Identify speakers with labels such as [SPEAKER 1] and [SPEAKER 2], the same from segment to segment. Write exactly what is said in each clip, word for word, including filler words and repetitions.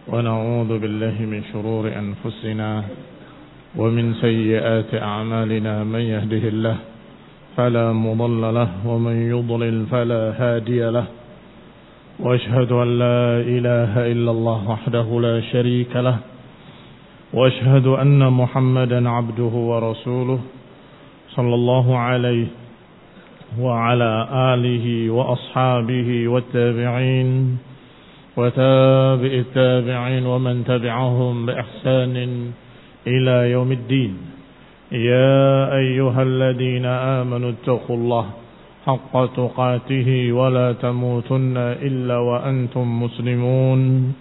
[SPEAKER 1] ونعوذ بالله من شرور أنفسنا ومن سيئات أعمالنا. من يهده الله فلا مضل له ومن يضلل فلا هادي له، وأشهد أن لا إله إلا الله وحده لا شريك له، وأشهد أن محمدا عبده ورسوله صلى الله عليه وعلى آله وأصحابه والتابعين وتابع التابعين ومن تبعهم بإحسان إلى يوم الدين. يا أيها الذين آمنوا اتقوا الله حق تقاته ولا تموتن إلا وأنتم مسلمون.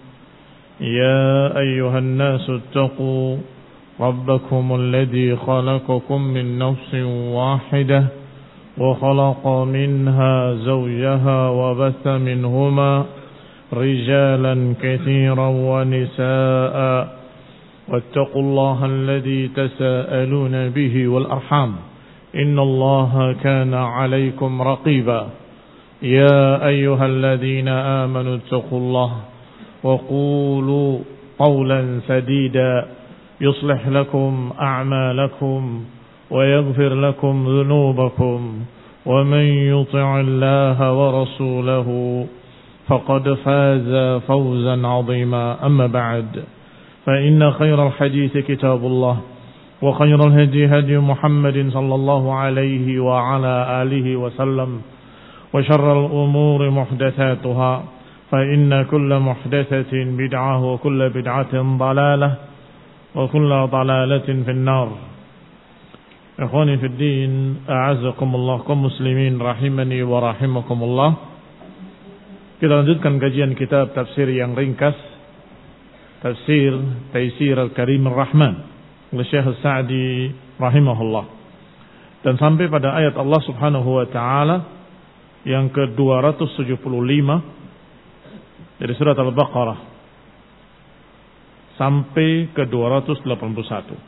[SPEAKER 1] يا أيها الناس اتقوا ربكم الذي خلقكم من نفس واحدة وخلق منها زوجها وبث منهما رجالا كثيرا ونساء، واتقوا الله الذي تساءلون به والأرحام إن الله كان عليكم رقيبا. يا أيها الذين آمنوا اتقوا الله وقولوا قولا سديدا يصلح لكم أعمالكم ويغفر لكم ذنوبكم، ومن يطع الله ورسوله فقد فاز فوزا عظيما. أما بعد، فإن خير الحديث كتاب الله، وخير الهدي هدي محمد صلى الله عليه وعلى آله وسلم، وشر الأمور محدثاتها، فإن كل محدثة بدعة وكل بدعة ضلالة وكل ضلالة في النار. Ikhwani fi din, a'azzakumullah, kaum muslimin rahimani wa rahimakumullah. Kita lanjutkan kajian kitab tafsir yang ringkas, Tafsir Taisir Al-Karim Ar-Rahman oleh Syekh Sa'di rahimahullah. Dan sampai pada ayat Allah Subhanahu wa taala yang ke dua ratus tujuh puluh lima dari surat Al-Baqarah sampai ke dua ratus delapan puluh satu.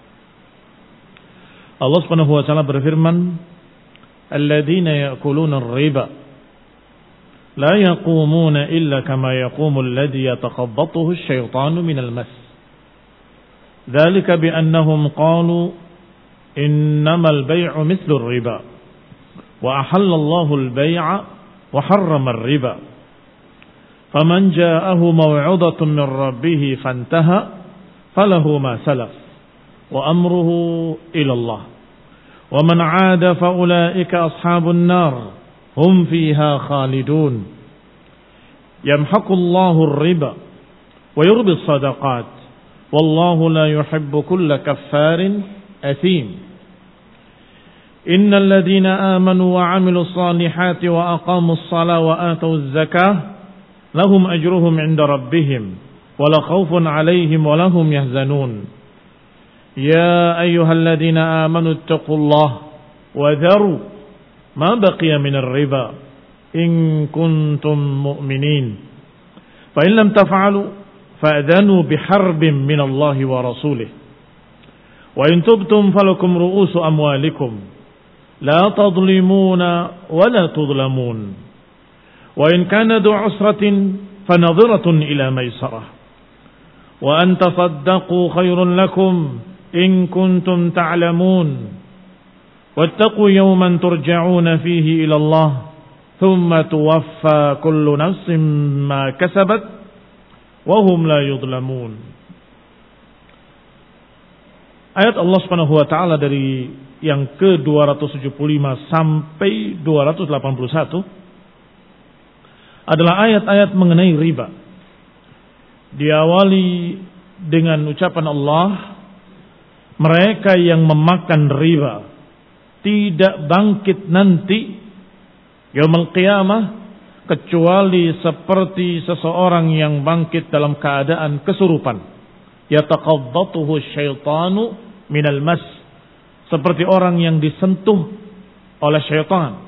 [SPEAKER 1] Allah Subhanahu wa taala berfirman, "Alladzina ya'kuluna ar-riba la yaqumuna illa kama yaqumu alladhi yatakhabbathu asy-syaitanu minal mas. Dzalika bi annahum qalu innamal bay'u mithlu ar-riba wa ahalla Allahu al-bay'a wa harrama ar-riba. Faman ja'ahu maw'izatun min rabbih fantaha falahu ma salaf wa amruhu ila Allah. Wa man 'ada fa ulaika ashabun nar hum fiha khalidun. Yamhaqullahu ar-riba wa yurbi as-sadaqat wallahu la yuhibbu kulla kaffarin athim. Innal ladhina amanu wa 'amilus salihati wa aqamus salata wa atuz zakah lahum ajruhum 'inda rabbihim wa la khaufun 'alaihim wa lahum yahzanun. Ya ayyuhalladzina amanu ittaqullaha wa dharu ma baqiya minar riba in kuntum mu'minin. Fa in lam taf'alu fa'dhanu biharbin minallahi wa rasulih. Wa in tubtum falakum ru'usu amwalikum la tadlimuna wa la tudlamun. Wa in kana du 'usratin fanadhiratun ila maisarah. Wa an tasaddaqu khairun lakum in kuntum ta'lamun. Wattaqu yawman turja'una fihi ila Allah thumma tuwaffa kullu nafsin ma kasabat wa hum la yudlamun." Ayat Allah Subhanahu wa taala dari yang ke dua ratus tujuh puluh lima sampai dua ratus delapan puluh satu adalah ayat-ayat mengenai riba. Diawali dengan ucapan Allah, mereka yang memakan riba tidak bangkit nanti yaumul qiyamah kecuali seperti seseorang yang bangkit dalam keadaan kesurupan. Yataqabbatuhu syaitanu minal mas, seperti orang yang disentuh oleh syaitan.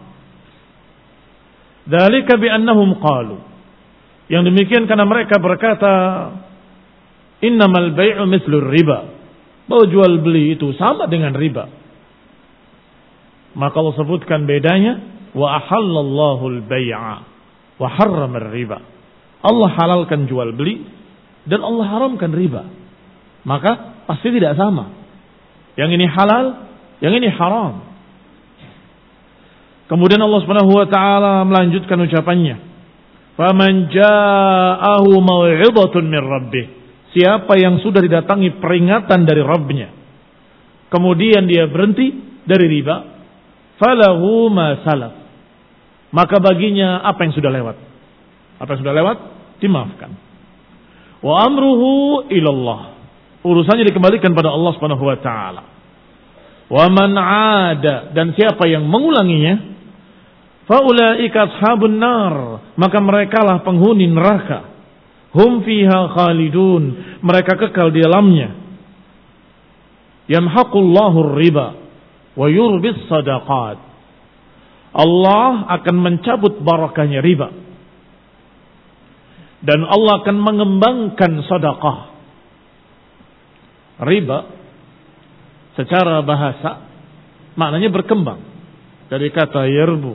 [SPEAKER 1] Dzalika bi annahum qalu, yang demikian karena mereka berkata, innamal bay'u mithlu riba, bahwa jual beli itu sama dengan riba. Maka Allah sebutkan bedanya, wa ahallallahu al-bay'a wa harrama ar-riba. Allah halalkan jual beli dan Allah haramkan riba, maka pasti tidak sama. Yang ini halal, yang ini haram. Kemudian Allah Subhanahu wa taala melanjutkan ucapannya, "Faman ja'ahu mau'izatun min rabbih." Siapa yang sudah didatangi peringatan dari Rabbnya, kemudian dia berhenti dari riba, falahu ma salaf. Maka baginya apa yang sudah lewat. Apa yang sudah lewat dimaafkan. Wa amruhu ilallah. Urusannya dikembalikan pada Allah Subhanahu wa taala. Wa man 'ada, dan siapa yang mengulanginya, faulaika ashabun nar, maka merekalah penghuni neraka. Hum fiha khalidun, mereka kekal di dalamnya. Yamhaqullahu riba wa yurbis sadaqat. Allah akan mencabut barakahnya riba, dan Allah akan mengembangkan sedekah. Riba secara bahasa maknanya berkembang, dari kata yarbu.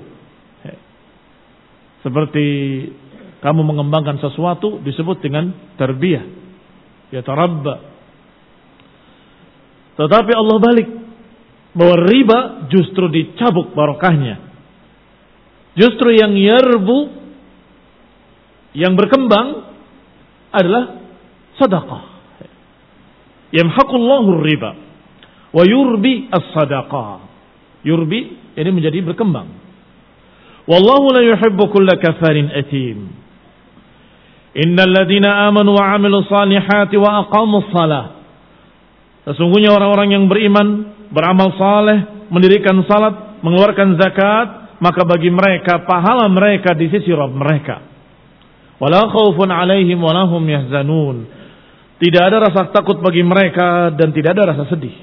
[SPEAKER 1] Seperti kamu mengembangkan sesuatu disebut dengan tarbiyah, yatarabba. Tetapi Allah balik, bahwa riba justru dicabuk barakahnya. Justru yang yarbu, yang berkembang adalah sedekah. Yamhaqullahu riba wa yurbi as-sadaqah. Yurbi ini menjadi berkembang. Wallahu la yuhibbu kulla kafarin athim. Innal ladzina amanu wa 'amilus salihati wa aqamus shalah. Sesungguhnya orang-orang yang beriman, beramal saleh, mendirikan salat, mengeluarkan zakat, maka bagi mereka pahala mereka di sisi Rabb mereka. Wala khaufun 'alaihim wa lahum yahzanun. Tidak ada rasa takut bagi mereka dan tidak ada rasa sedih.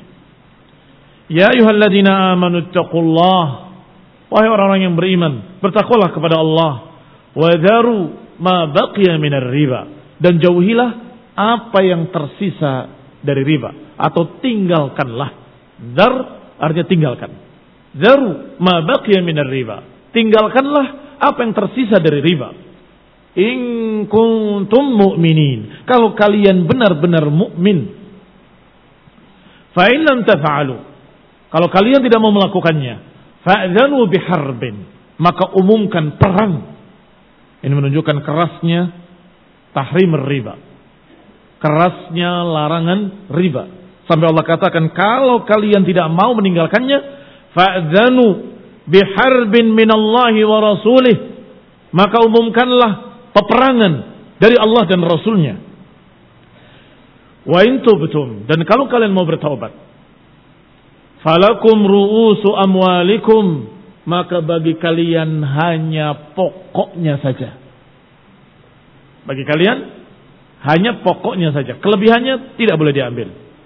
[SPEAKER 1] Ya ayyuhalladzina amanu taqullaha. Wahai orang-orang yang beriman, bertakwalah kepada Allah. Wa dharu ma baqiya minar riba, dan jauhilah apa yang tersisa dari riba, atau tinggalkanlah. Dar artinya tinggalkan. Dharu ma baqiya minar riba, tinggalkanlah apa yang tersisa dari riba. In kuntum mu'minin, kalau kalian benar-benar mukmin. Fa in lam taf'alu, kalau kalian tidak mau melakukannya, fa'dzanu biharbin, maka umumkan perang. Ini menunjukkan kerasnya tahrim riba, kerasnya larangan riba. Sampai Allah katakan, kalau kalian tidak mau meninggalkannya, fa'dzanu biharbin minallahi wa rasulih, maka umumkanlah peperangan dari Allah dan Rasulnya. Wa in tubtum, dan kalau kalian mau bertaubat, falakum ru'usu amwalikum, maka bagi kalian hanya pokoknya saja. Bagi kalian hanya pokoknya saja, kelebihannya tidak boleh diambil.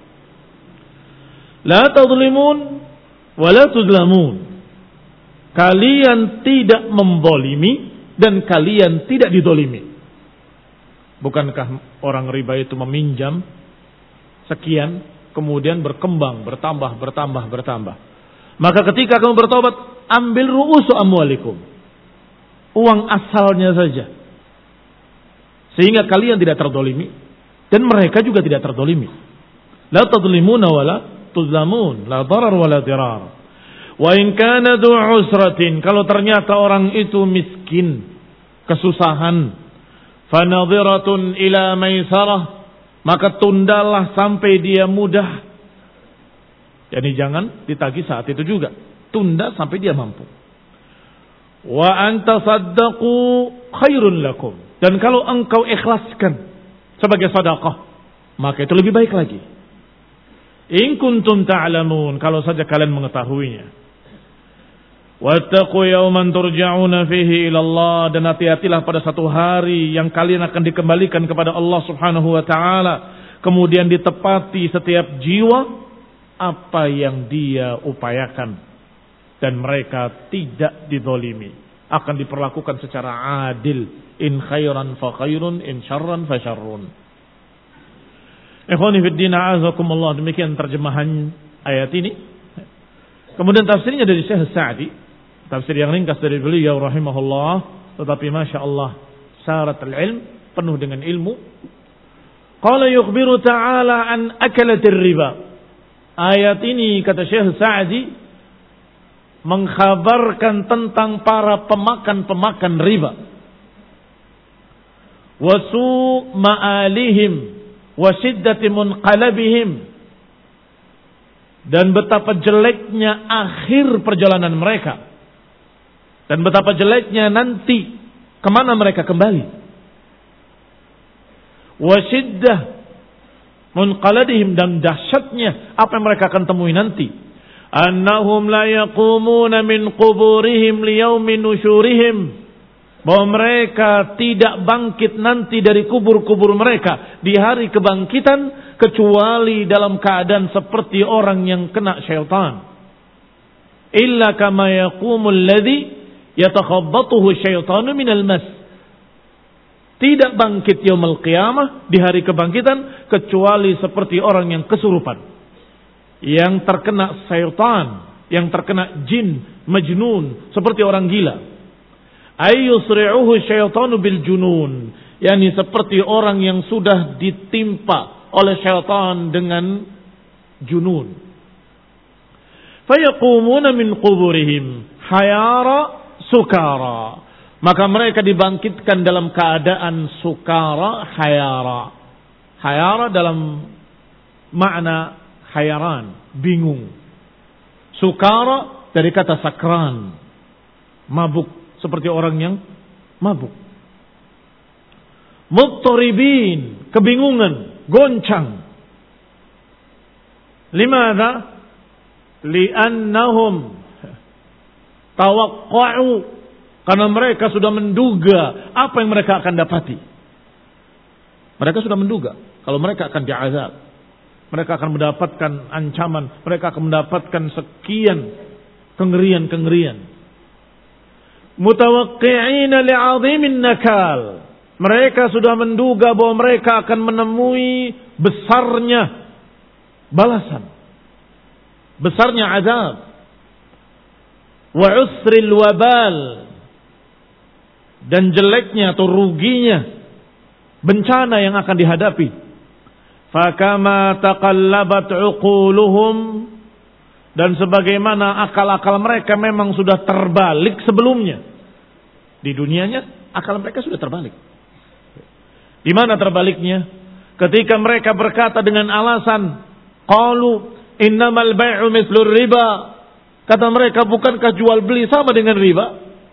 [SPEAKER 1] La tadlimun wa la tuzlamun. Kalian tidak membolimi dan kalian tidak didolimi. Bukankah orang riba itu meminjam sekian, kemudian berkembang, bertambah, bertambah, bertambah. Maka ketika kamu bertobat, ambil ru'usu amwalikum, uang asalnya saja, sehingga kalian tidak terdolimi dan mereka juga tidak terdolimi. La tadlimuna wa la tuzlamun, la darar wa la dirar. Wa in kana du usratin, kalau ternyata orang itu miskin, kesusahan, fanadhiratun ila maisarah, maka tundalah sampai dia mudah. Jadi jangan ditagih saat itu juga, tunda sampai dia mampu. Wa anta saddaqu khairun lakum, dan kalau engkau ikhlaskan sebagai sedekah, maka itu lebih baik lagi. In kuntum ta'lamun, kalau saja kalian mengetahuinya. Wattaqu yawman turja'una fihi ila Allah, dan hati-hatilah pada satu hari yang kalian akan dikembalikan kepada Allah Subhanahu wa taala, kemudian ditepati setiap jiwa apa yang dia upayakan, dan mereka tidak dizalimi, akan diperlakukan secara adil. In khairan fa khairun, in syarran fa syarrun. Ikhwani fid din, a'azakumullah. Demikian terjemahan ayat ini. Kemudian tafsirnya dari Syekh Sa'di, tafsir yang ringkas dari beliau rahimahullah, tetapi masya Allah syarat al-ilm, penuh dengan ilmu. Qala yukhbiru ta'ala an akalatir riba. Ayat ini kata Syekh Sa'di mengkhabarkan tentang para pemakan-pemakan riba. Wasu ma'alihim wa shiddati munqalabihim, dan betapa jeleknya akhir perjalanan mereka, dan betapa jeleknya nanti kemana mereka kembali. Wa shiddah munqalabihim, dan dahsyatnya apa yang mereka akan temui nanti. Annahum la yaqumuna min quburihim liyaumin nusyurihim, bahwa mereka tidak bangkit nanti dari kubur-kubur mereka di hari kebangkitan kecuali dalam keadaan seperti orang yang kena syaitan. Illa kama yaqumul ladzi yatakhabbathu syaitanu minal mas. Tidak bangkit yaumul qiyamah di hari kebangkitan kecuali seperti orang yang kesurupan, yang terkena syaitan, yang terkena jin, majnun, seperti orang gila. Ayyusri'uhu syaitanu bil junun, yakni seperti orang yang sudah ditimpa oleh syaitan dengan junun. Fayaqumuna min quburihim hayara sukara, maka mereka dibangkitkan dalam keadaan sukara hayara. Hayara dalam makna hayaran, bingung. Sukara dari kata sakran, mabuk, seperti orang yang mabuk. Muttaribin, kebingungan, goncang. Limadha? Li'annahum tawaqqa'u, karena mereka sudah menduga apa yang mereka akan dapati. Mereka sudah menduga kalau mereka akan diazab, mereka akan mendapatkan ancaman, mereka akan mendapatkan sekian kengerian-kengerian. Mutawaqqi'ina li'azimin nakal, mereka sudah menduga bahwa mereka akan menemui besarnya balasan, besarnya azab. Wa usril wabal, dan jeleknya atau ruginya bencana yang akan dihadapi. Fakama taqallabat uquluhum, dan sebagaimana akal-akal mereka memang sudah terbalik sebelumnya. Di dunianya akal mereka sudah terbalik. Di mana terbaliknya? Ketika mereka berkata dengan alasan qalu innamal bai'u mithlur riba, kata mereka, bukankah jual beli sama dengan riba?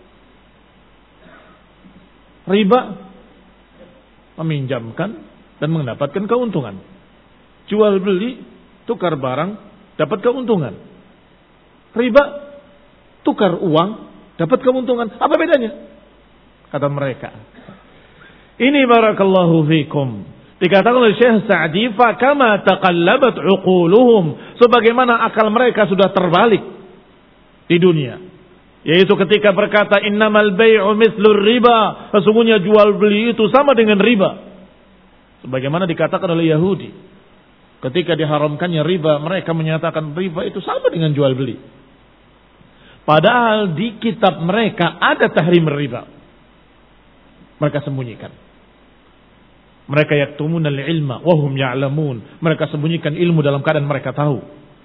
[SPEAKER 1] Riba meminjamkan dan mendapatkan keuntungan. Jual beli, tukar barang, dapat keuntungan. Riba, tukar uang, dapat keuntungan. Apa bedanya? Kata mereka. Ini barakallahu fikum. Dikatakan oleh Syekh Sa'di, fakama taqallabat uquluhum, sebagaimana akal mereka sudah terbalik di dunia. Yaitu ketika berkata innamal bai'u mithlur riba, sesungguhnya jual beli itu sama dengan riba. Sebagaimana dikatakan oleh Yahudi. Ketika diharamkannya riba, mereka menyatakan riba itu sama dengan jual beli. Padahal di kitab mereka ada tahrim riba. Mereka sembunyikan. Mereka yaktumun al-ilma wahum ya'lamun. Mereka sembunyikan ilmu dalam keadaan mereka tahu.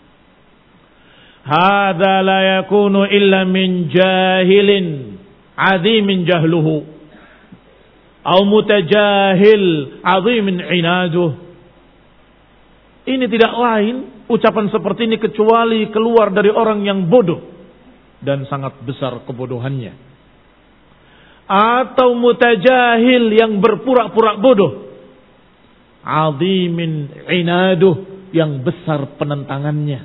[SPEAKER 1] Hadza la yakunu illa min jahilin azimin jahluhu au mutajahil azimin inaduh. Ini tidak lain ucapan seperti ini kecuali keluar dari orang yang bodoh dan sangat besar kebodohannya, atau mutajahil yang berpura-pura bodoh, azimin inaduh yang besar penentangannya.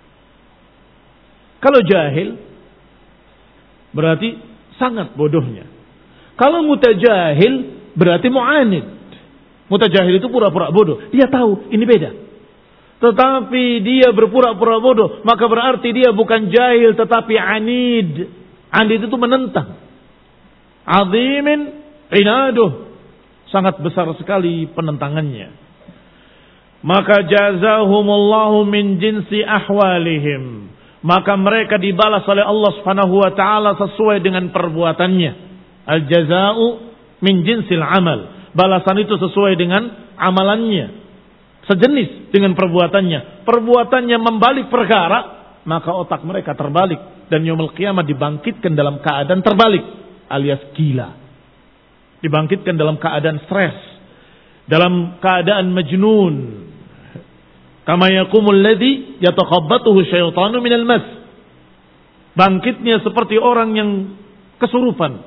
[SPEAKER 1] Kalau jahil berarti sangat bodohnya. Kalau mutajahil berarti mu'anid. Mutajahil itu pura-pura bodoh, dia tahu ini beda. Tetapi dia berpura-pura bodoh, maka berarti dia bukan jahil tetapi anid. Anid itu menentang. Azimin inaduh, sangat besar sekali penentangannya. Maka jazahumullahu min jinsi ahwalihim, maka mereka dibalas oleh Allah Subhanahu wa taala sesuai dengan perbuatannya. Al jazau min jinsil amal, balasan itu sesuai dengan amalannya sejenis dengan perbuatannya, perbuatannya membalik perkara, maka otak mereka terbalik dan yaumul qiyamah dibangkitkan dalam keadaan terbalik alias gila. Dibangkitkan dalam keadaan stres, dalam keadaan majnun. Kama yaqumul ladzi yatakhabbathu syaitanu minal mas. Bangkitnya seperti orang yang kesurupan.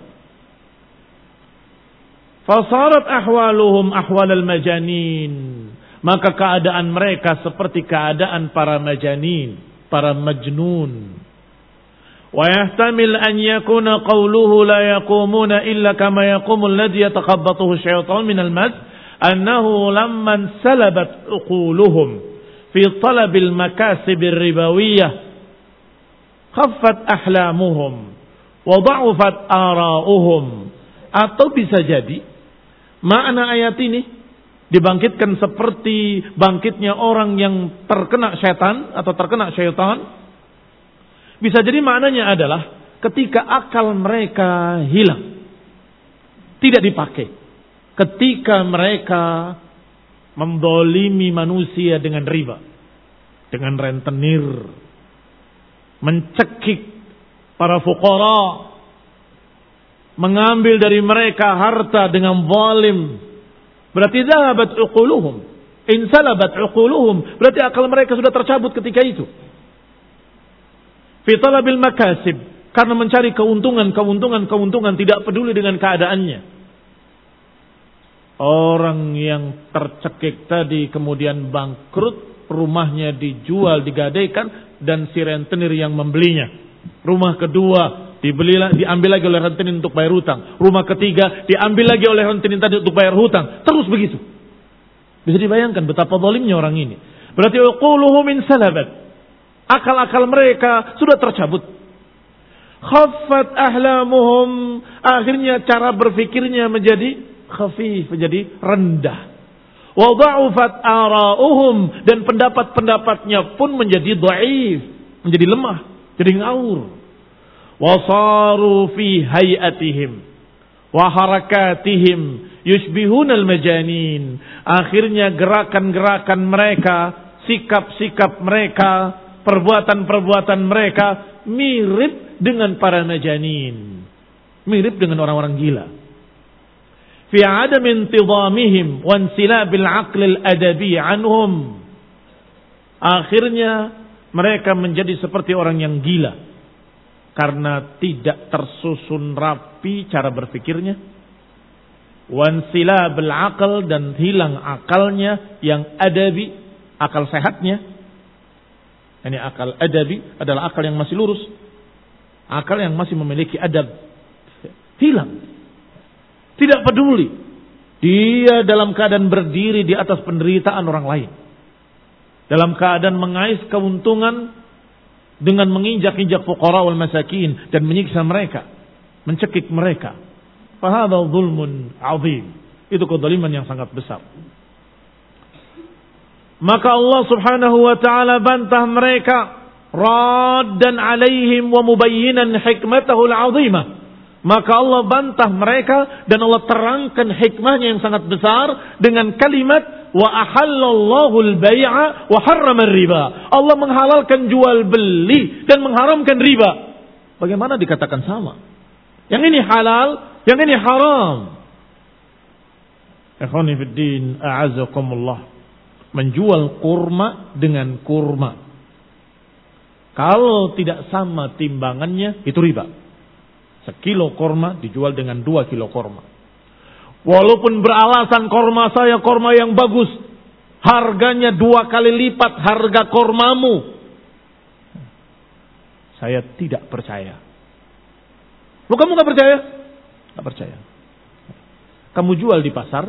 [SPEAKER 1] Fasarat ahwaluhum ahwalal majanin. Maka keadaan mereka seperti keadaan para majanin, para majnun. Wa yahtamil an yakuna qawluhu la yaqumuna illa kama yaqumul ladzi yatakhabbathu syaitanu minal mas, annahu lamman salabat uquluhum fi talabil makasibir ribawiyah khaffat ahlamuhum wa dha'ufat ara'uhum. Atau bisa jadi makna ayat ini dibangkitkan seperti bangkitnya orang yang terkena setan atau terkena syaitan. Bisa jadi maknanya adalah ketika akal mereka hilang, tidak dipakai, ketika mereka mendolimi manusia dengan riba, dengan rentenir, mencekik para fuqara, mengambil dari mereka harta dengan zalim. Berarti zahabat uquluhum, insalabat uquluhum, berarti akal mereka sudah tercabut ketika itu. Fi talabil makasib, karena mencari keuntungan, keuntungan, keuntungan, tidak peduli dengan keadaannya. Orang yang tercekik tadi kemudian bangkrut, rumahnya dijual, digadaikan, dan si rentenir yang membelinya. Rumah kedua dibeli, diambil lagi oleh rentenir untuk bayar hutang. Rumah ketiga diambil lagi oleh rentenir tadi untuk bayar hutang. Terus begitu. Bisa dibayangkan betapa zalimnya orang ini. Berarti uquluhum min salabat. Akal-akal mereka sudah tercabut. Khaffat ahlamuhum. Akhirnya cara berfikirnya menjadi khafif, menjadi rendah. Wa dha'ufat ara'uhum, dan pendapat-pendapatnya pun menjadi dhaif, menjadi lemah, jadi ngawur. Wa saru fi hayatihim wa harakatihim yushbihunal majanin. Akhirnya gerakan-gerakan mereka, sikap-sikap mereka, perbuatan-perbuatan mereka mirip dengan para majanin, mirip dengan orang-orang gila. Fi adam intidamihim wa insilabil aqlil adabi anhum. Akhirnya mereka menjadi seperti orang yang gila karena tidak tersusun rapi cara berpikirnya. Wa insilabil aql, dan hilang akalnya yang adabi, akal sehatnya. Ini akal adabi adalah akal yang masih lurus, akal yang masih memiliki adab. Hilang. Tidak peduli. Dia dalam keadaan berdiri di atas penderitaan orang lain. Dalam keadaan mengais keuntungan dengan menginjak-injak fuqara wal masakin dan menyiksa mereka, mencekik mereka. Fahadha zulmun azim. Itu kezaliman yang sangat besar. Maka Allah Subhanahu wa taala bantah mereka, raddan alaihim wa mubayyinan hikmatahu al-azimah. Maka Allah bantah mereka dan Allah terangkan hikmahnya yang sangat besar dengan kalimat wa ahallallahu al-bai'a wa harrama riba. Allah menghalalkan jual beli dan mengharamkan riba. Bagaimana dikatakan sama? Yang ini halal, yang ini haram. Ikhwani fid din, a'azzakumullah. Menjual kurma dengan kurma, kalau tidak sama timbangannya, itu riba. Sekilo korma dijual dengan dua kilo korma. Walaupun beralasan korma saya korma yang bagus, harganya dua kali lipat harga kormamu, saya tidak percaya. Lu kamu gak percaya? Gak percaya. Kamu jual di pasar,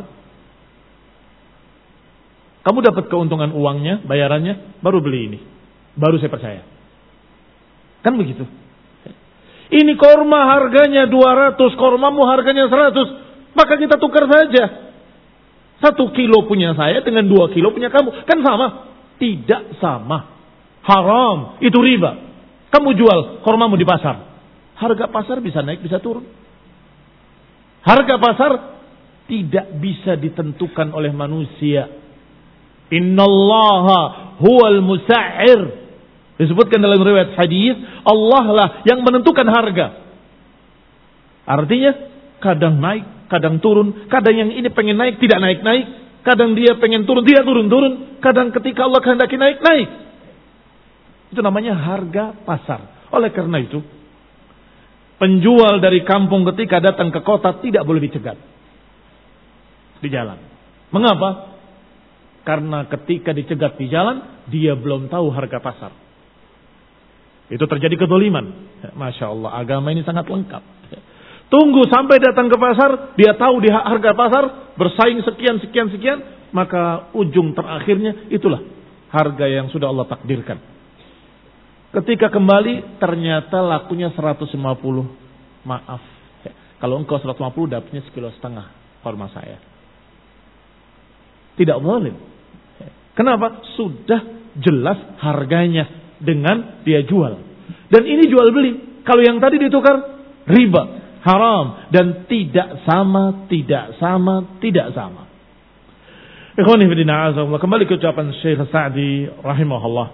[SPEAKER 1] kamu dapat keuntungan uangnya, bayarannya, baru beli ini, baru saya percaya. Kan begitu. Ini korma harganya dua ratus, kormamu harganya seratus. Maka kita tukar saja. Satu kilo punya saya dengan dua kilo punya kamu. Kan sama? Tidak sama. Haram. Itu riba. Kamu jual kormamu di pasar. Harga pasar bisa naik, bisa turun. Harga pasar tidak bisa ditentukan oleh manusia. Innallaha huwal musa'ir. Disebutkan dalam riwayat hadis, Allah lah yang menentukan harga. Artinya kadang naik, kadang turun, kadang yang ini pengen naik tidak naik-naik, kadang dia pengen turun tidak turun-turun, kadang ketika Allah kehendaki naik-naik. Itu namanya harga pasar. Oleh karena itu, penjual dari kampung ketika datang ke kota tidak boleh dicegat di jalan. Mengapa? Karena ketika dicegat di jalan, dia belum tahu harga pasar. Itu terjadi kezaliman. Masya Allah, agama ini sangat lengkap. Tunggu sampai datang ke pasar, dia tahu di harga pasar, bersaing sekian, sekian, sekian, maka ujung terakhirnya itulah harga yang sudah Allah takdirkan. Ketika kembali, ternyata lakunya seratus lima puluh. Maaf, kalau engkau seratus lima puluh, dapatnya sekilo setengah korma saya. Tidak boleh. Kenapa? Sudah jelas harganya dengan dia jual. Dan ini jual beli. Kalau yang tadi ditukar, riba, haram. Dan tidak sama, tidak sama, tidak sama. Ikhwani fillah, kembali ke ucapan Syekh Sa'di rahimahullah.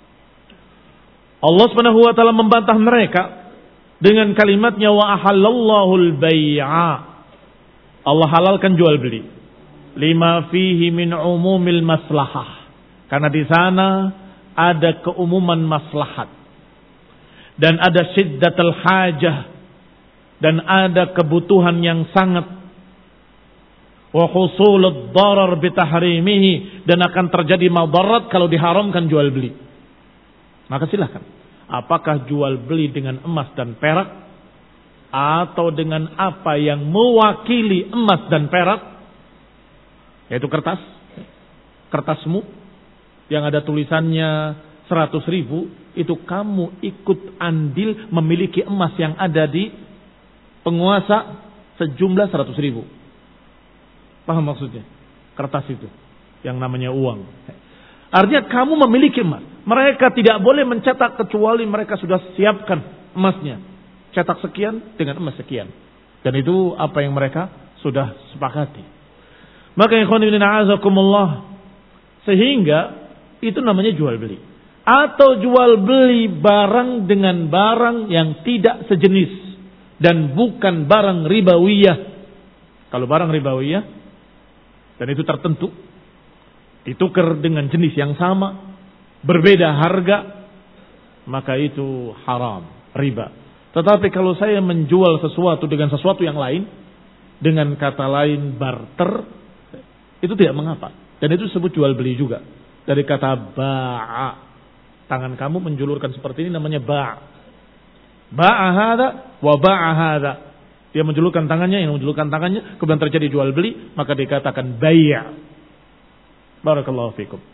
[SPEAKER 1] Allah Subhanahu wa taala membantah mereka dengan kalimatnya wa ahallallahu al-bai'a. Allah halalkan jual beli. Lima fihi min umumil maslahah. Karena di sana ada keumuman maslahat. Dan ada syiddatul hajah. Dan ada kebutuhan yang sangat. Wa husulud darar bitahrimihi. Dan akan terjadi madarat kalau diharamkan jual beli. Maka silahkan. Apakah jual beli dengan emas dan perak? Atau dengan apa yang mewakili emas dan perak? Yaitu kertas, kertasmu yang ada tulisannya seratus ribu, itu kamu ikut andil memiliki emas yang ada di penguasa sejumlah seratus ribu. Paham maksudnya? Kertas itu, yang namanya uang. Artinya kamu memiliki emas. Mereka tidak boleh mencetak kecuali mereka sudah siapkan emasnya. Cetak sekian dengan emas sekian. Dan itu apa yang mereka sudah sepakati. Maka ikhwan fillah a'azakumullah, sehingga itu namanya jual beli. Atau jual beli barang dengan barang yang tidak sejenis dan bukan barang ribawiyah. Kalau barang ribawiyah dan itu tertentu, ditukar dengan jenis yang sama, berbeda harga, maka itu haram, riba. Tetapi kalau saya menjual sesuatu dengan sesuatu yang lain, dengan kata lain barter, itu tidak mengapa. Dan itu disebut jual beli juga. Dari kata ba'a. Tangan kamu menjulurkan seperti ini namanya ba'. Ba'a hadha wa ba'a hadha. Dia menjulurkan tangannya, yang menjulurkan tangannya, kemudian terjadi jual beli, maka dikatakan bai'. Barakallahu fikum.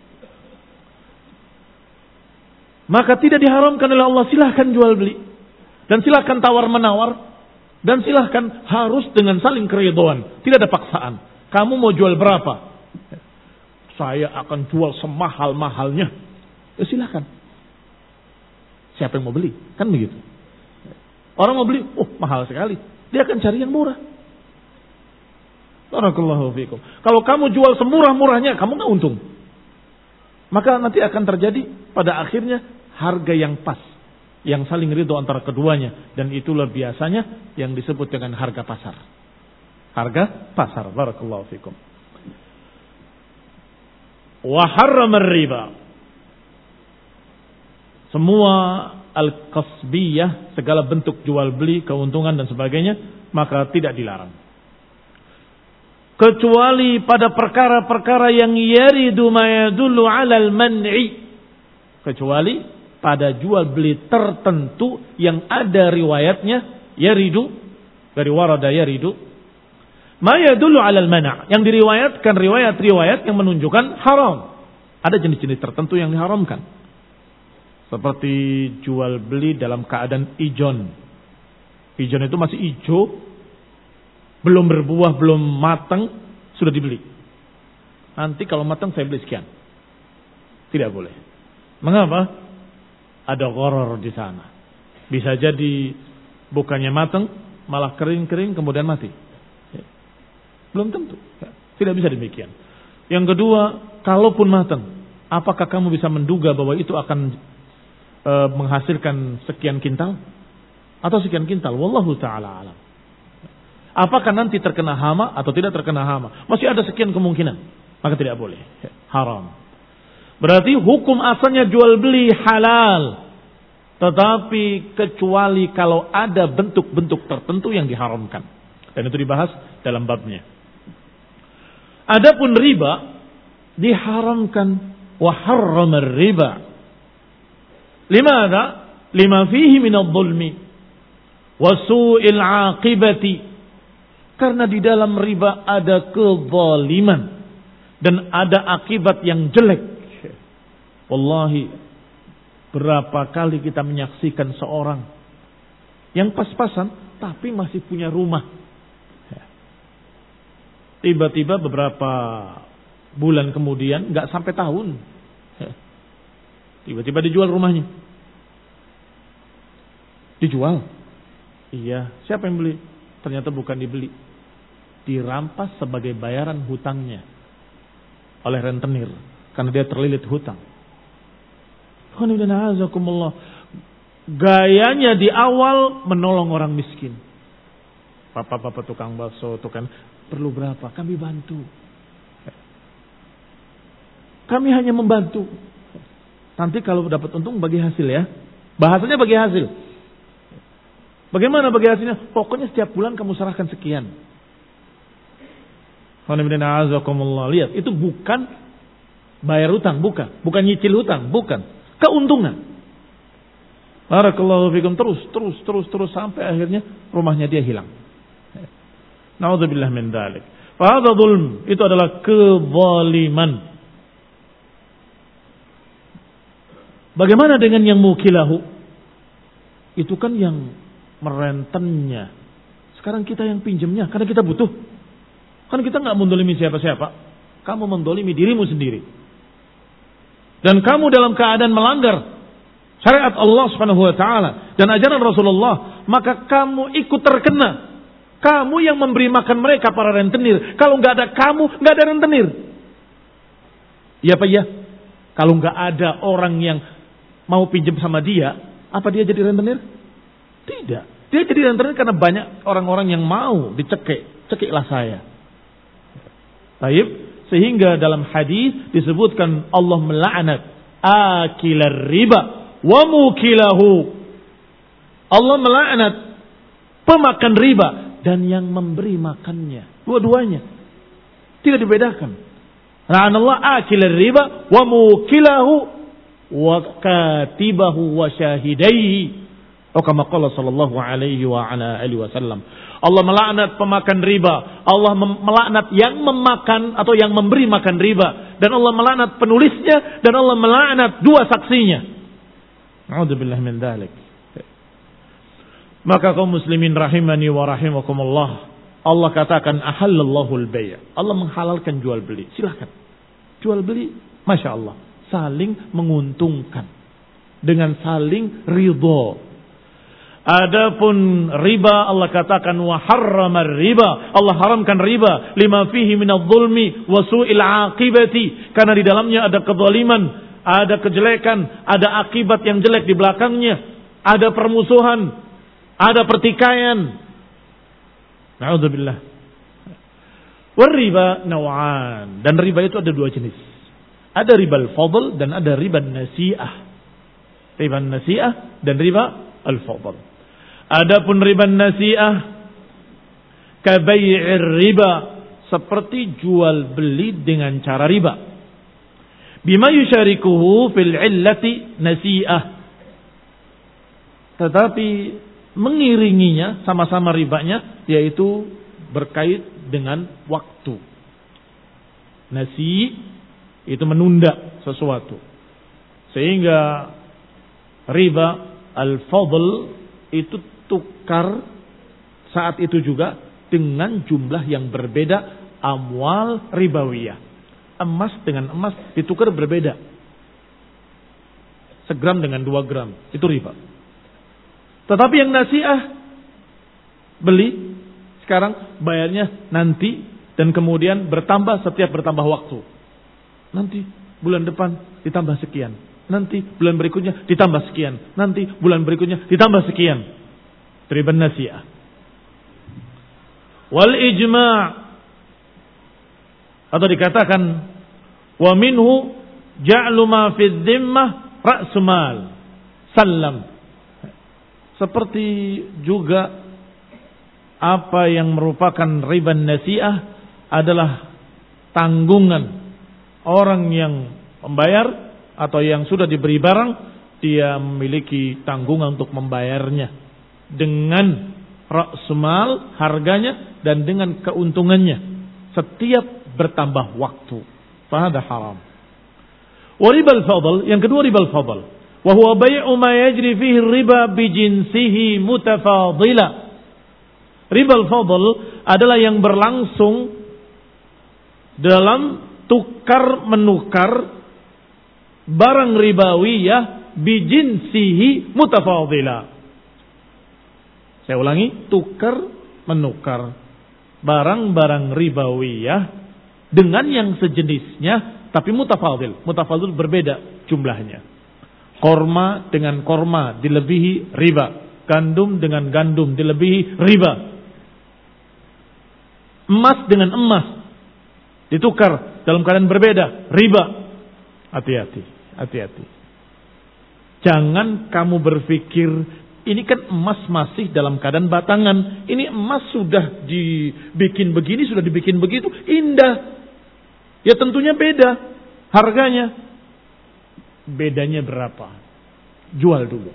[SPEAKER 1] Maka tidak diharamkan oleh Allah, silahkan jual beli. Dan silahkan tawar menawar. Dan silahkan harus dengan saling keridhaan. Tidak ada paksaan. Kamu mau jual berapa? Saya akan jual semahal-mahalnya. Ya silakan. Siapa yang mau beli? Kan begitu. Orang mau beli, oh mahal sekali. Dia akan cari yang murah. Barakallahu fikum. Kalau kamu jual semurah-murahnya, kamu nggak untung. Maka nanti akan terjadi pada akhirnya harga yang pas. Yang saling ridho antara keduanya. Dan itulah biasanya yang disebut dengan harga pasar. Harga pasar. Barakallahu fikum. Wa harrama riba. Semua al-kasbiyah, segala bentuk jual beli, keuntungan dan sebagainya, maka tidak dilarang. Kecuali pada perkara-perkara yang yaridu ma yadullu 'alal man'i. Kecuali pada jual beli tertentu yang ada riwayatnya yaridu, dari warada yaridu, ma yadullu 'alal man', yang diriwayatkan riwayat-riwayat yang menunjukkan haram. Ada jenis-jenis tertentu yang diharamkan. Seperti jual beli dalam keadaan ijon. Ijon itu masih hijau, belum berbuah, belum matang, sudah dibeli. Nanti kalau matang saya beli sekian. Tidak boleh. Mengapa? Ada gharar di sana. Bisa jadi bukannya matang, malah kering-kering kemudian mati. Belum tentu. Tidak bisa demikian. Yang kedua, kalaupun matang, apakah kamu bisa menduga bahwa itu akan e, menghasilkan sekian kintal? Atau sekian kintal? Wallahu ta'ala alam. Apakah nanti terkena hama atau tidak terkena hama? Masih ada sekian kemungkinan. Maka tidak boleh. Haram. Berarti hukum asalnya jual beli halal. Tetapi kecuali kalau ada bentuk-bentuk tertentu yang diharamkan. Dan itu dibahas dalam babnya. Adapun riba diharamkan. Wa harrama riba. Limada? Lima fihi minadh dhulmi. Wa su'il aqibati. Karena di dalam riba ada kezaliman. Dan ada akibat yang jelek. Wallahi. Berapa kali kita menyaksikan seorang yang pas-pasan tapi masih punya rumah. Tiba-tiba beberapa bulan kemudian, nggak sampai tahun, tiba-tiba dijual rumahnya. Dijual. Iya, siapa yang beli? Ternyata bukan dibeli. Dirampas sebagai bayaran hutangnya oleh rentenir karena dia terlilit hutang. Gayanya di awal menolong orang miskin. Bapak-bapak tukang bakso, tukang perlu berapa? Kami bantu. Kami hanya membantu. Nanti kalau dapat untung bagi hasil ya. Bahasanya bagi hasil. Bagaimana bagi hasilnya? Pokoknya setiap bulan kamu serahkan sekian. Lihat, itu bukan bayar hutang, bukan. Bukan nyicil hutang, bukan. Keuntungan. Barakallahu fikum, terus, terus, terus, terus sampai akhirnya rumahnya dia hilang. Na'udzubillah min dzalik. Fa hadza dzulm, itu adalah kezaliman. Bagaimana dengan yang mukilahu? Itu kan yang merentennya. Sekarang kita yang pinjamnya karena kita butuh. Kan kita enggak mendolimi siapa-siapa. Kamu mendolimi dirimu sendiri. Dan kamu dalam keadaan melanggar syariat Allah Subhanahu wa taala dan ajaran Rasulullah, maka kamu ikut terkena. Kamu yang memberi makan mereka para rentenir. Kalau enggak ada kamu, enggak ada rentenir. Iya apa ya? Kalau enggak ada orang yang mau pinjam sama dia, apa dia jadi rentenir? Tidak. Dia jadi rentenir karena banyak orang-orang yang mau dicekik. Cekiklah saya. Baik. Sehingga dalam hadis disebutkan Allah melaknat akilar riba wa mukilahu. Allah melaknat pemakan riba dan yang memberi makannya. Dua-duanya. Tidak dibedakan. La'anallah akilar riba wa mukilahu wa katibahu wa syahidaihi. Oh kama qala sallallahu alaihi wa ala alihi wasallam. Allah melaknat pemakan riba. Allah melaknat yang memakan atau yang memberi makan riba. Dan Allah melaknat penulisnya. Dan Allah melaknat dua saksinya. A'udzubillah min dzalik. Maka kaum muslimin rahimani wa rahimakumullah. Allah katakan ahallallahu al-bay'. Allah menghalalkan jual beli. Silakan. Jual beli, Masya Allah. Saling menguntungkan. Dengan saling ridho. Adapun riba Allah katakan wa harrama riba. Allah haramkan riba lima fihi minadh-dhulmi wa su'il aqibati. Karena di dalamnya ada kezaliman, ada kejelekan, ada akibat yang jelek di belakangnya, ada permusuhan, ada pertikaian. Na'udzubillah. War riba naw'an. Dan riba itu ada dua jenis. Ada riba al-fadl dan ada riba nasi'ah. Riba nasi'ah dan riba al-fadl. Adapun riba nasi'ah kabai'ir riba, seperti jual beli dengan cara riba. Bima yusyarikuhu fil illati nasi'ah. Tetapi mengiringinya sama-sama ribanya, yaitu berkait dengan waktu. Nasi itu menunda sesuatu. Sehingga riba al-fadl itu tukar saat itu juga dengan jumlah yang berbeda, amwal ribawiyah. Emas dengan emas ditukar berbeda. Segram dengan dua gram, itu riba. Tetapi yang nasi'ah, beli sekarang bayarnya nanti dan kemudian bertambah setiap bertambah waktu. Nanti bulan depan ditambah sekian, nanti bulan berikutnya ditambah sekian, nanti bulan berikutnya ditambah sekian. Riba nasi'ah. Wal ijma' atau dikatakan wa minhu ja'lu ma fi dhimmah ra'su mal salam. Seperti juga apa yang merupakan riba nasi'ah adalah tanggungan orang yang membayar atau yang sudah diberi barang, dia memiliki tanggungan untuk membayarnya dengan ra'su mal harganya dan dengan keuntungannya setiap bertambah waktu. Fahada haram. Wa ribal fadl, yang kedua ribal fadl, wa huwa bai'u ma yajri fihi riba bi jinsihi mutafadila. Ribal fadl adalah yang berlangsung dalam tukar menukar barang ribawiyah bi jinsihi mutafadila. Saya ulangi, tukar menukar barang-barang ribawiyah dengan yang sejenisnya tapi mutafadil. Mutafadil berbeda jumlahnya. Korma dengan korma dilebihi riba. Gandum dengan gandum dilebihi riba. Emas dengan emas ditukar dalam keadaan berbeda, riba. Hati-hati, hati-hati. Jangan kamu berpikir ini kan emas masih dalam keadaan batangan. Ini emas sudah dibikin begini, sudah dibikin begitu. Indah. Ya tentunya beda. Harganya. Bedanya berapa? Jual dulu.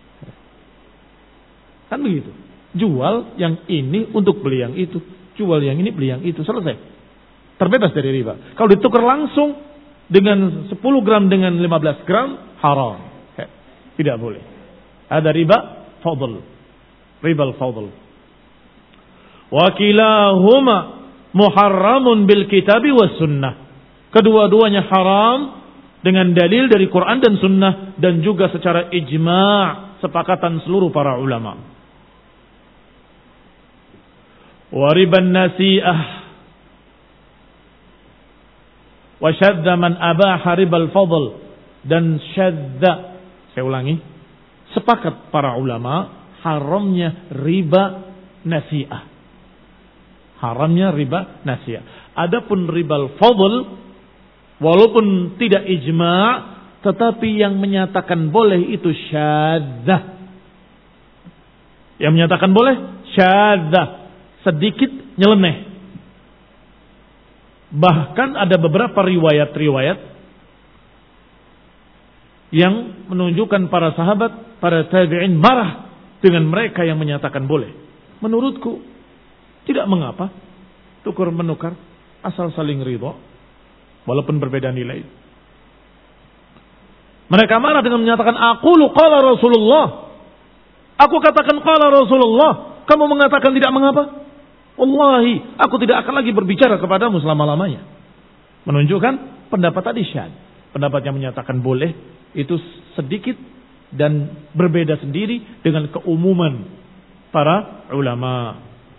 [SPEAKER 1] Kan begitu. Jual yang ini untuk beli yang itu. Jual yang ini, beli yang itu. Selesai. Terbebas dari riba. Kalau ditukar langsung dengan sepuluh gram dengan lima belas gram, haram. Tidak boleh. Ada riba fadl. Riba al-fadl. Wa kilahuma muharramun bil kitabi was sunnah. Kedua-duanya haram dengan dalil dari Quran dan sunnah dan juga secara ijma' sepakatan seluruh para ulama. Wa riban nasi'ah wa syadda man abaha ribal fadl, dan syadda, saya ulangi, sepakat para ulama haramnya riba nasi'ah. Haramnya riba nasi'ah. Adapun ribal fadl, walaupun tidak ijma', tetapi yang menyatakan boleh itu syadzah. Yang menyatakan boleh syadzah, sedikit nyeleneh. Bahkan ada beberapa riwayat-riwayat yang menunjukkan para sahabat, para tabi'in marah dengan mereka yang menyatakan boleh. Menurutku tidak mengapa tukar menukar asal saling ridha walaupun berbeda nilai. Mereka marah dengan menyatakan aqulu qala Rasulullah. Aku katakan qala Rasulullah, kamu mengatakan tidak mengapa? Wallahi, aku tidak akan lagi berbicara kepadamu selama-lamanya. Menunjukkan pendapat tadi syad. Pendapat yang menyatakan boleh itu sedikit dan berbeda sendiri dengan keumuman para ulama.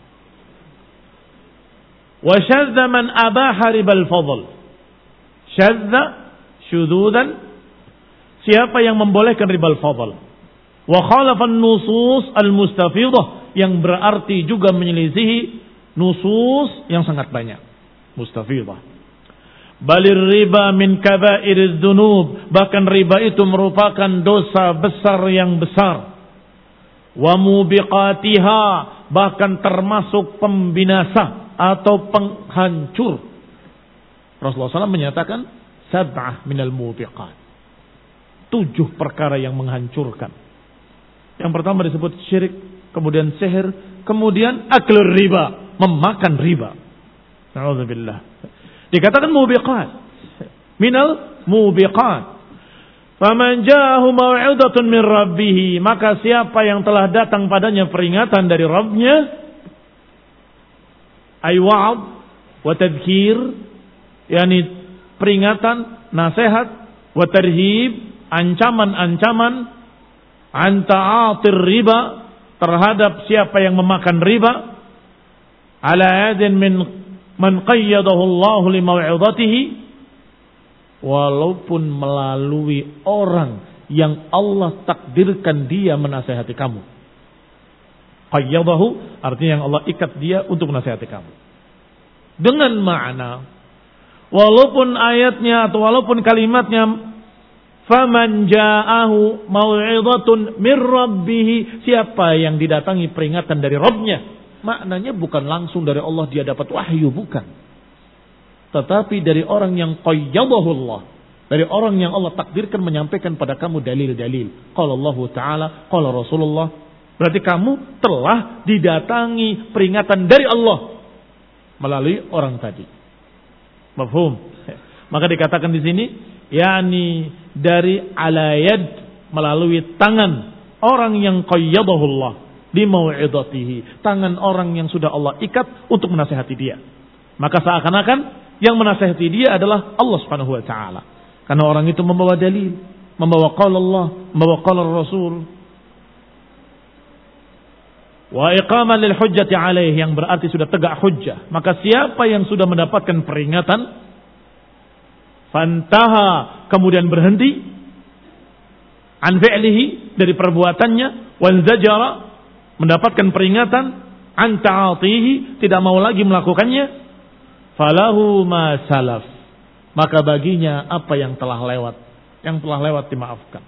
[SPEAKER 1] Wa syadza man abaha ribal fadl. Syadza syududan, siapa yang membolehkan ribal fadl. Wa khalafa an-nusus al-mustafidah, yang berarti juga menyelisihi nusus yang sangat banyak. Mustafidah. Balir riba min kaba'iriz dzunub, bahkan riba itu merupakan dosa besar yang besar. Wa mubiqatiha, bahkan termasuk pembinasa atau penghancur. Rasulullah shallallahu alaihi wasallam menyatakan sab'ah minal mubiqat, tujuh perkara yang menghancurkan. Yang pertama disebut syirik, kemudian sihir, kemudian aklur riba, memakan riba. Na'udzubillah. Dikatakan mubiqat, minal mubiqat. Faman ja'ahu mau'idatun min rabbih, maka siapa yang telah datang padanya peringatan dari Rabbnya, ay wa'ad wa tadhkir, yakni peringatan, nasihat, wa tarhib, ancaman-ancaman, an ta'atir riba, terhadap siapa yang memakan riba, ala adin min man qayyadahu Allah li mau'izatihi, walaupun melalui orang yang Allah takdirkan dia menasihati kamu. Qayyadahu artinya yang Allah ikat dia untuk menasihati kamu. Dengan makna walaupun ayatnya atau walaupun kalimatnya faman ja'ahu mau'izatun mir rabbih, siapa yang didatangi peringatan dari Rabbnya, maknanya bukan langsung dari Allah dia dapat wahyu, bukan, tetapi dari orang yang qayyadahu Allah, dari orang yang Allah takdirkan menyampaikan pada kamu dalil-dalil. Qala Allah Ta'ala, qala Rasulullah. Berarti kamu telah didatangi peringatan dari Allah melalui orang tadi. Mafhum? Maka dikatakan di sini, yakni dari ala yad, melalui tangan orang yang qayyadahu Allah di mau'izatihi, tangan orang yang sudah Allah ikat untuk menasihati dia. Maka seakan-akan yang menasihati dia adalah Allah Subhanahu wa taala. Karena orang itu membawa dalil, membawa qala Allah, membawa qala Rasul. Wa iqaman lil hujjati alaih, yang berarti sudah tegak hujjah. Maka siapa yang sudah mendapatkan peringatan, fantaha, kemudian berhenti, an fi'lihi, dari perbuatannya, wal zajara, mendapatkan peringatan, an ta'atihi, tidak mau lagi melakukannya, falahu ma salaf, maka baginya apa yang telah lewat, yang telah lewat dimaafkan.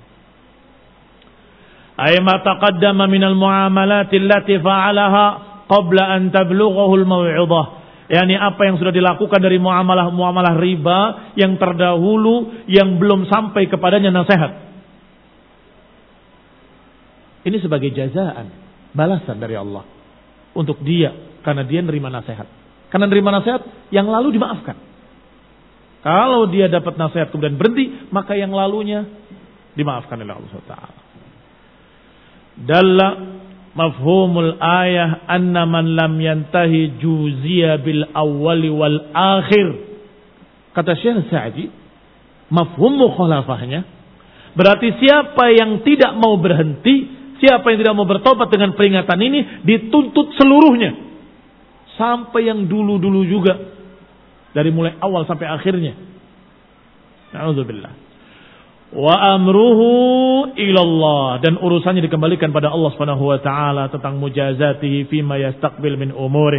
[SPEAKER 1] Ay ma taqaddama min al-muamalat allati fa'alaha qabla an tablughahu al-mau'izah, yakni apa yang sudah dilakukan dari muamalah-muamalah riba yang terdahulu yang belum sampai kepadanya nasihat. Ini sebagai jazaan, balasan dari Allah untuk dia karena dia nerima nasihat. Karena nerima nasihat yang lalu dimaafkan. Kalau dia dapat nasihat kemudian berhenti, maka yang lalunya dimaafkan oleh Allah subhanahu wa taala. Dalla mafhumul ayah anna man lam yantahi juziya bil awwali wal akhir. Kata Syekh Sa'di, mafhum mukhalafahnya berarti siapa yang tidak mau berhenti, siapa yang tidak mau bertobat dengan peringatan ini, dituntut seluruhnya sampai yang dulu-dulu juga, dari mulai awal sampai akhirnya. Na'udzubillah. Wa amruhu ilallah, dan urusannya dikembalikan pada Allah Subhanahu wa taala tentang mujazatihi fima yastaqbil min umurih.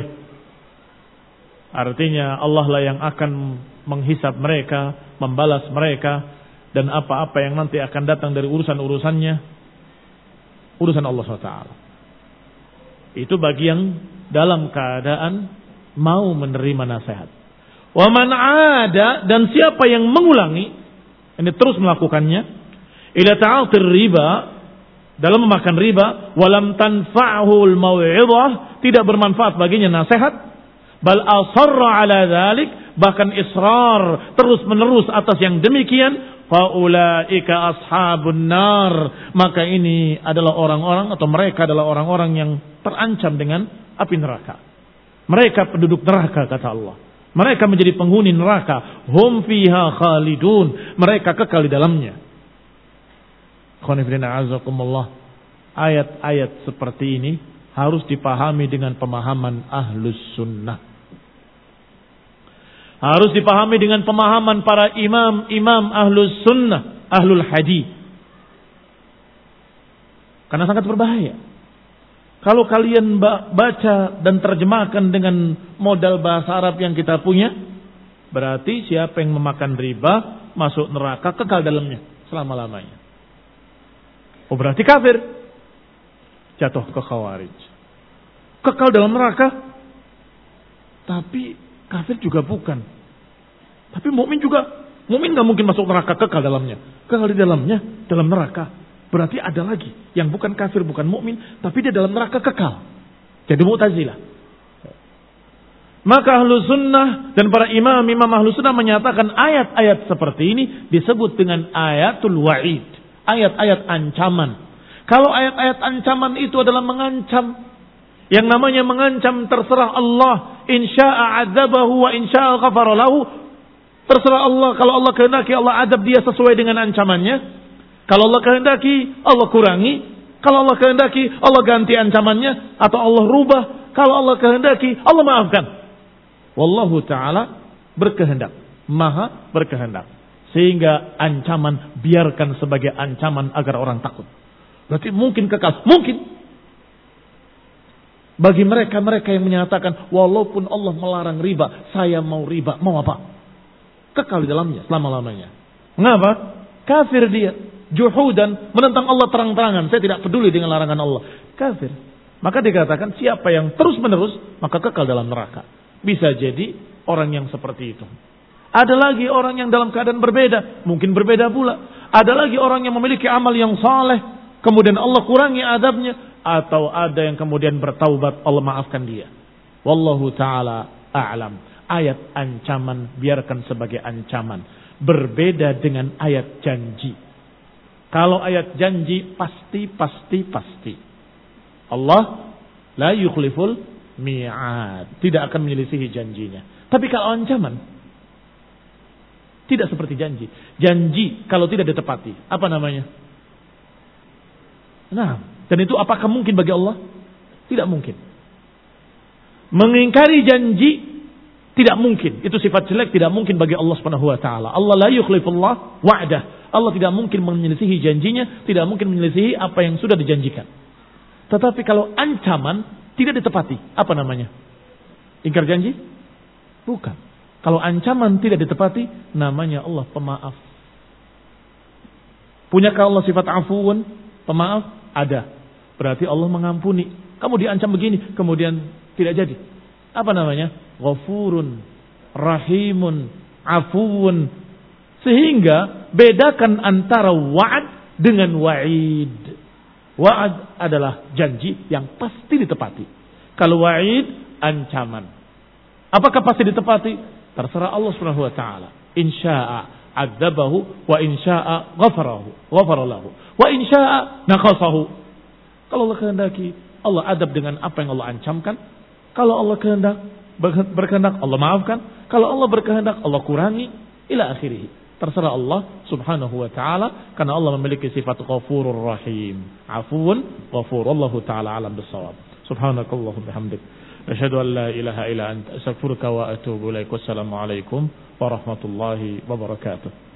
[SPEAKER 1] Artinya Allah lah yang akan menghisab mereka, membalas mereka, dan apa-apa yang nanti akan datang dari urusan-urusannya, urusan Allah Subhanahu wa taala. Itu bagi yang dalam keadaan mau menerima nasihat. Wa man ada, dan siapa yang mengulangi, ini terus melakukannya, ila ta'atir riba, dalam memakan riba, walam tanfa'hul mau'izah, tidak bermanfaat baginya nasihat, bal asarra ala dhalik, bahkan israr terus menerus atas yang demikian, faulaika ashabun nar, maka ini adalah orang-orang atau mereka adalah orang-orang yang terancam dengan api neraka. Mereka penduduk neraka, kata Allah. Mereka menjadi penghuni neraka. Hum fiha khalidun, mereka kekal di dalamnya. Ayat-ayat seperti ini harus dipahami dengan pemahaman ahlus sunnah. Harus dipahami dengan pemahaman para imam-imam ahlus sunnah, ahlul hadis. Karena sangat berbahaya kalau kalian baca dan terjemahkan dengan modal bahasa Arab yang kita punya, berarti siapa yang memakan riba masuk neraka, kekal dalamnya selama-lamanya. Oh, berarti kafir, jatuh ke khawarij, kekal dalam neraka. Tapi kafir juga bukan. Tapi mukmin juga, mukmin nggak mungkin masuk neraka kekal dalamnya, kekal di dalamnya dalam neraka. Berarti ada lagi yang bukan kafir, bukan mukmin, tapi dia dalam neraka kekal. Jadi Mu'tazilah. Maka ahlu sunnah dan para imam-imam ahlu sunnah menyatakan ayat-ayat seperti ini disebut dengan ayatul wa'id, ayat-ayat ancaman. Kalau ayat-ayat ancaman itu adalah mengancam, yang namanya mengancam terserah Allah, insya'a adzabahu wa insya'a ghafara lahu. Terserah Allah, kalau Allah kehendaki Allah adab dia sesuai dengan ancamannya. Kalau Allah kehendaki, Allah kurangi. Kalau Allah kehendaki, Allah ganti ancamannya. Atau Allah rubah. Kalau Allah kehendaki, Allah maafkan. Wallahu ta'ala berkehendak, maha berkehendak. Sehingga ancaman biarkan sebagai ancaman agar orang takut. Berarti mungkin kekal, mungkin. Bagi mereka-mereka yang menyatakan walaupun Allah melarang riba, saya mau riba, mau apa? Kekal di dalamnya selama-lamanya. Mengapa? Kafir dia, juhudan, menentang Allah terang-terangan. Saya tidak peduli dengan larangan Allah. Kafir. Maka dikatakan siapa yang terus-menerus maka kekal dalam neraka. Bisa jadi orang yang seperti itu. Ada lagi orang yang dalam keadaan berbeda, mungkin berbeda pula. Ada lagi orang yang memiliki amal yang saleh, kemudian Allah kurangi adabnya, atau ada yang kemudian bertaubat, Allah maafkan dia. Wallahu ta'ala a'lam. Ayat ancaman biarkan sebagai ancaman. Berbeda dengan ayat janji. Kalau ayat janji pasti, pasti, pasti. Allah la yukhliful mi'ad. Tidak akan menyelisihi janjinya. Tapi kalau ancaman, tidak seperti janji. Janji kalau tidak ditepati, apa namanya? Nah, dan itu apakah mungkin bagi Allah? Tidak mungkin. Mengingkari janji tidak mungkin. Itu sifat jelek, tidak mungkin bagi Allah Subhanahu wa taala. Allah la yukhlifullah wa'dah. Allah tidak mungkin menyelisihi janjinya, tidak mungkin menyelisihi apa yang sudah dijanjikan. Tetapi kalau ancaman tidak ditepati, apa namanya? Ingkar janji? Bukan. Kalau ancaman tidak ditepati, namanya Allah pemaaf. Punyakah Allah sifat afuun, pemaaf? Ada. Berarti Allah mengampuni. Kamu diancam begini, kemudian tidak jadi. Apa namanya? Ghafurun, rahimun, afuun. Sehingga bedakan antara wa'ad dengan wa'id. Wa'ad adalah janji yang pasti ditepati. Kalau wa'id, ancaman. Apakah pasti ditepati? Terserah Allah Subhanahu wa taala. Insya'a adzabahu wa insya'a ghafarahu, ghafaralahu. Wa insya'a naqasahu. Kalau Allah kehendaki, Allah adab dengan apa yang Allah ancamkan. Kalau Allah kehendak, berkehendak, Allah maafkan. Kalau Allah berkehendak, Allah kurangi ila akhirih. Terserah Allah Subhanahu wa taala, karena Allah memiliki sifat Ghafurur Rahim. Afuun, Ghafur. Wallahu taala alam bissawab. Subhanakallahumma bihamdik, asyhadu an la ilaha illa anta, astaghfiruka wa atubu ilaik. Wassalamu alaikum warahmatullahi wabarakatuh.